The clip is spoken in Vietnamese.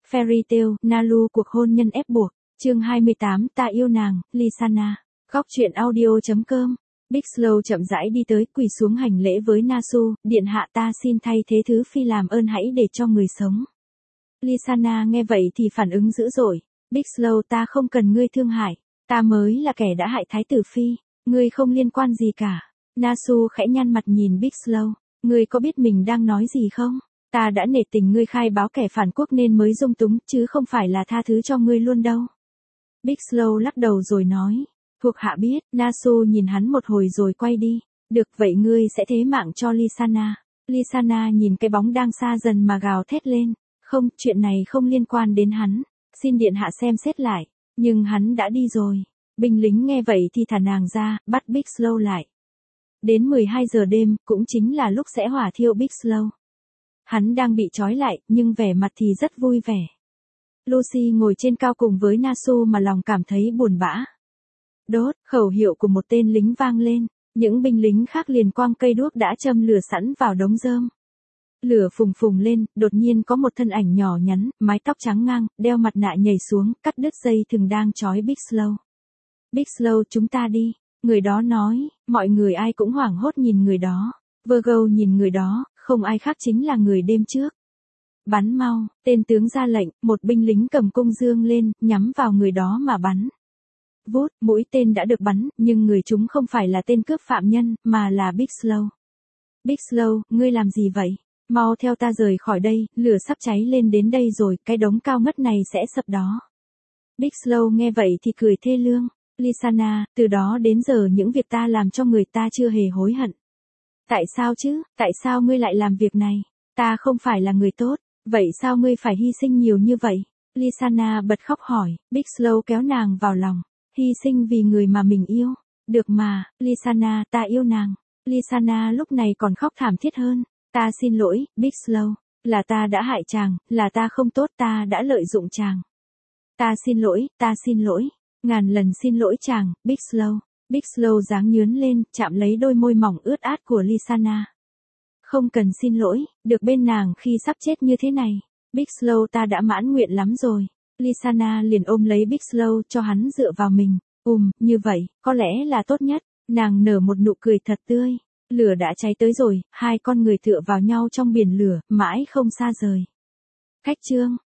Fairy Tail, Nalu cuộc hôn nhân ép buộc. Chương 28, ta yêu nàng, Lisana. Góc truyện audio.com. Big Slow chậm rãi đi tới, quỳ xuống hành lễ với Nasu, điện hạ ta xin thay thế thứ phi làm ơn hãy để cho người sống. Lisana nghe vậy thì phản ứng dữ dội. Big Slow, ta không cần ngươi thương hại, ta mới là kẻ đã hại thái tử phi, ngươi không liên quan gì cả. Nasu khẽ nhăn mặt nhìn Big Slow, ngươi có biết mình đang nói gì không? Ta đã nể tình ngươi khai báo kẻ phản quốc nên mới dung túng, chứ không phải là tha thứ cho ngươi luôn đâu. Big Slow lắc đầu rồi nói, thuộc hạ biết. Nasu nhìn hắn một hồi rồi quay đi. Được vậy ngươi sẽ thế mạng cho Lisana. Lisana nhìn cái bóng đang xa dần mà gào thét lên. Không, chuyện này không liên quan đến hắn. Xin điện hạ xem xét lại. Nhưng hắn đã đi rồi. Binh lính nghe vậy thì thả nàng ra, bắt Big Slow lại. Đến 12 giờ đêm, cũng chính là lúc sẽ hỏa thiêu Big Slow. Hắn đang bị trói lại, nhưng vẻ mặt thì rất vui vẻ. Lucy ngồi trên cao cùng với Nasu mà lòng cảm thấy buồn bã. Đốt, khẩu hiệu của một tên lính vang lên, những binh lính khác liền quăng cây đuốc đã châm lửa sẵn vào đống rơm. Lửa phùng phùng lên, đột nhiên có một thân ảnh nhỏ nhắn, mái tóc trắng ngang, đeo mặt nạ nhảy xuống, cắt đứt dây thừng đang trói Big Slow. Big Slow, chúng ta đi, người đó nói. Mọi người ai cũng hoảng hốt nhìn người đó. Virgo nhìn người đó, không ai khác chính là người đêm trước. Bắn mau, tên tướng ra lệnh, một binh lính cầm cung dương lên, nhắm vào người đó mà bắn. Vút, mũi tên đã được bắn, nhưng người chúng không phải là tên cướp phạm nhân, mà là Big Slow. Big Slow, ngươi làm gì vậy? Mau theo ta rời khỏi đây, lửa sắp cháy lên đến đây rồi, cái đống cao ngất này sẽ sập đó. Big Slow nghe vậy thì cười thê lương. Lisana, từ đó đến giờ những việc ta làm cho người ta chưa hề hối hận. Tại sao chứ, tại sao ngươi lại làm việc này? Ta không phải là người tốt, vậy sao ngươi phải hy sinh nhiều như vậy? Lisana bật khóc hỏi. Big Slow kéo nàng vào lòng. Hy sinh vì người mà mình yêu. Được mà, Lisana, ta yêu nàng. Lisana lúc này còn khóc thảm thiết hơn. Ta xin lỗi, Big Slow. Là ta đã hại chàng, là ta không tốt, ta đã lợi dụng chàng. Ta xin lỗi. Ngàn lần xin lỗi chàng, Big Slow. Big Slow dáng nhướn lên, chạm lấy đôi môi mỏng ướt át của Lisana. Không cần xin lỗi, được bên nàng khi sắp chết như thế này. Big Slow, ta đã mãn nguyện lắm rồi. Lisana liền ôm lấy Big Slow cho hắn dựa vào mình. Như vậy, có lẽ là tốt nhất. Nàng nở một nụ cười thật tươi. Lửa đã cháy tới rồi, hai con người tựa vào nhau trong biển lửa, mãi không xa rời. Cách chương